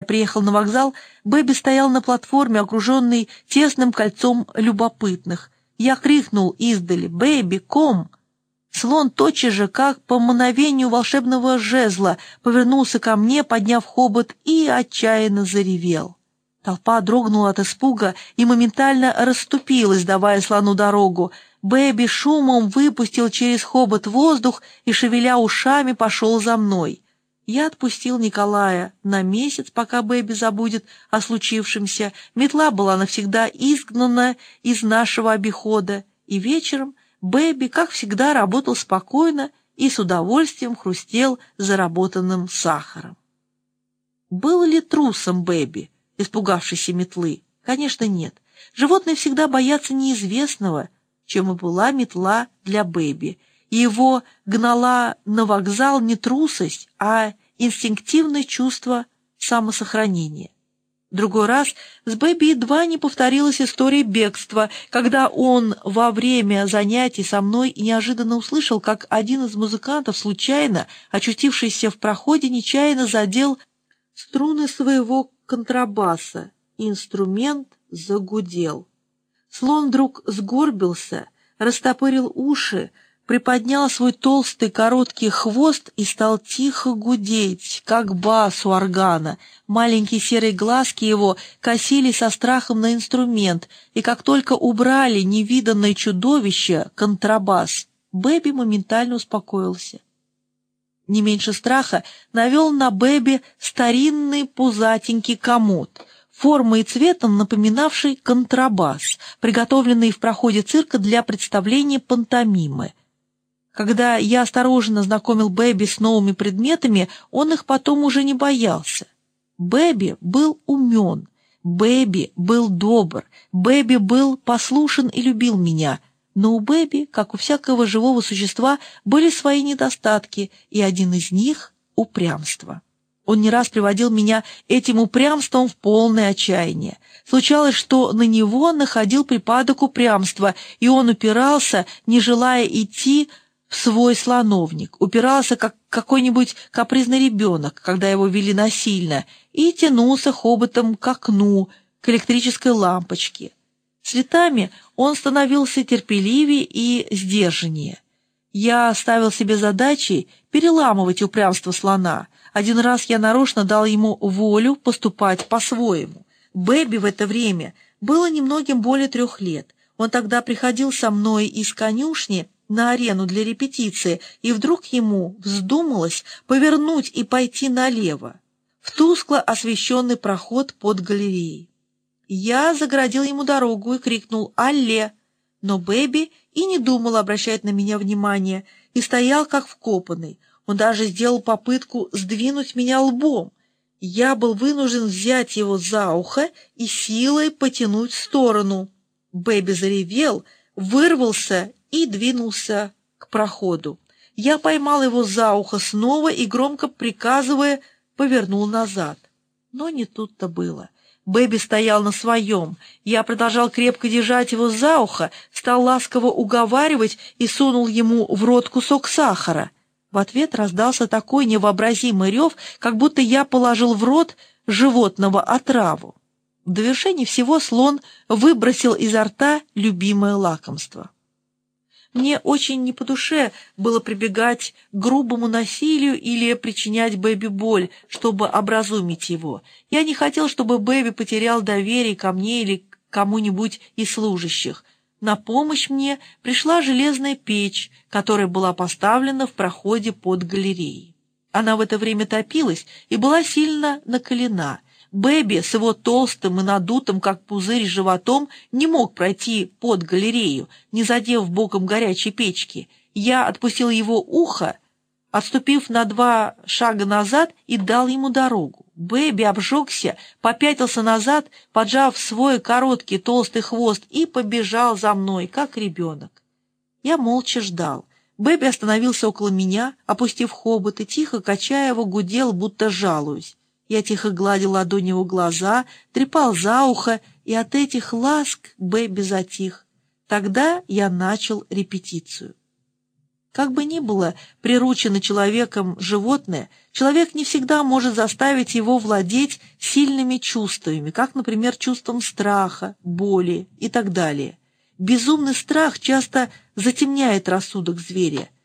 приехал на вокзал, Бэби стоял на платформе, окруженный тесным кольцом любопытных. Я крикнул издали: «Бэби, ком!» Слон тотчас же, как по мановению волшебного жезла, повернулся ко мне, подняв хобот, и отчаянно заревел. Толпа дрогнула от испуга и моментально расступилась, давая слону дорогу. Бэби шумом выпустил через хобот воздух и, шевеля ушами, пошел за мной. Я отпустил Николая на месяц, пока Бэби забудет о случившемся. Метла была навсегда изгнана из нашего обихода, и вечером Бэби, как всегда, работал спокойно и с удовольствием хрустел заработанным сахаром. Был ли трусом Бэби, испугавшийся метлы? Конечно, нет. Животные всегда боятся неизвестного, чем и была метла для Бэби. И его гнала на вокзал не трусость, а инстинктивное чувство самосохранения. Другой раз с Бэби едва не повторилась история бегства, когда он во время занятий со мной неожиданно услышал, как один из музыкантов, случайно очутившийся в проходе, нечаянно задел струны своего контрабаса, и инструмент загудел. Слон вдруг сгорбился, растопырил уши, приподнял свой толстый короткий хвост и стал тихо гудеть, как бас у органа. Маленькие серые глазки его косились со страхом на инструмент, и как только убрали невиданное чудовище, контрабас, Бэби моментально успокоился. Не меньше страха навел на Бэби старинный пузатенький комод, формой и цветом напоминавший контрабас, приготовленный в проходе цирка для представления пантомимы. Когда я осторожно знакомил Бэби с новыми предметами, он их потом уже не боялся. Бэби был умен, Бэби был добр, Бэби был послушен и любил меня, но у Бэби, как у всякого живого существа, были свои недостатки, и один из них — упрямство. Он не раз приводил меня этим упрямством в полное отчаяние. Случалось, что на него находил припадок упрямства, и он упирался, не желая идти в свой слоновник, упирался, как какой-нибудь капризный ребенок, когда его вели насильно, и тянулся хоботом к окну, к электрической лампочке. С летами он становился терпеливее и сдержаннее. Я ставил себе задачей переламывать упрямство слона. Один раз я нарочно дал ему волю поступать по-своему. Бэби в это время было немногим более 3 лет. Он тогда приходил со мной из конюшни на арену для репетиции, и вдруг ему вздумалось повернуть и пойти налево, в тускло освещенный проход под галереей. Я загородил ему дорогу и крикнул «Алле!», но Бэби и не думал обращать на меня внимания, и стоял как вкопанный. Он даже сделал попытку сдвинуть меня лбом. Я был вынужден взять его за ухо и силой потянуть в сторону. Бэби заревел, вырвался и двинулся к проходу. Я поймал его за ухо снова и, громко приказывая, повернул назад. Но не тут-то было. Бэби стоял на своем. Я продолжал крепко держать его за ухо, стал ласково уговаривать и сунул ему в рот кусок сахара. В ответ раздался такой невообразимый рев, как будто я положил в рот животного отраву. В довершение всего слон выбросил изо рта любимое лакомство. Мне очень не по душе было прибегать к грубому насилию или причинять Бэби боль, чтобы образумить его. Я не хотел, чтобы Бэби потерял доверие ко мне или к кому-нибудь из служащих. На помощь мне пришла железная печь, которая была поставлена в проходе под галереей. Она в это время топилась и была сильно накалена. Бэби с его толстым и надутым, как пузырь, животом не мог пройти под галерею, не задев боком горячей печки. Я отпустил его ухо, отступив на 2 шага назад, и дал ему дорогу. Бэби обжегся, попятился назад, поджав свой короткий толстый хвост, и побежал за мной, как ребенок. Я молча ждал. Бэби остановился около меня, опустив хобот, и, тихо качая его, гудел, будто жалуясь. Я тихо гладил ладонью его глаза, трепал за ухо, и от этих ласк Бэби затих. Тогда я начал репетицию. Как бы ни было приручено человеком животное, человек не всегда может заставить его владеть сильными чувствами, как, например, чувством страха, боли и так далее. Безумный страх часто затемняет рассудок зверя,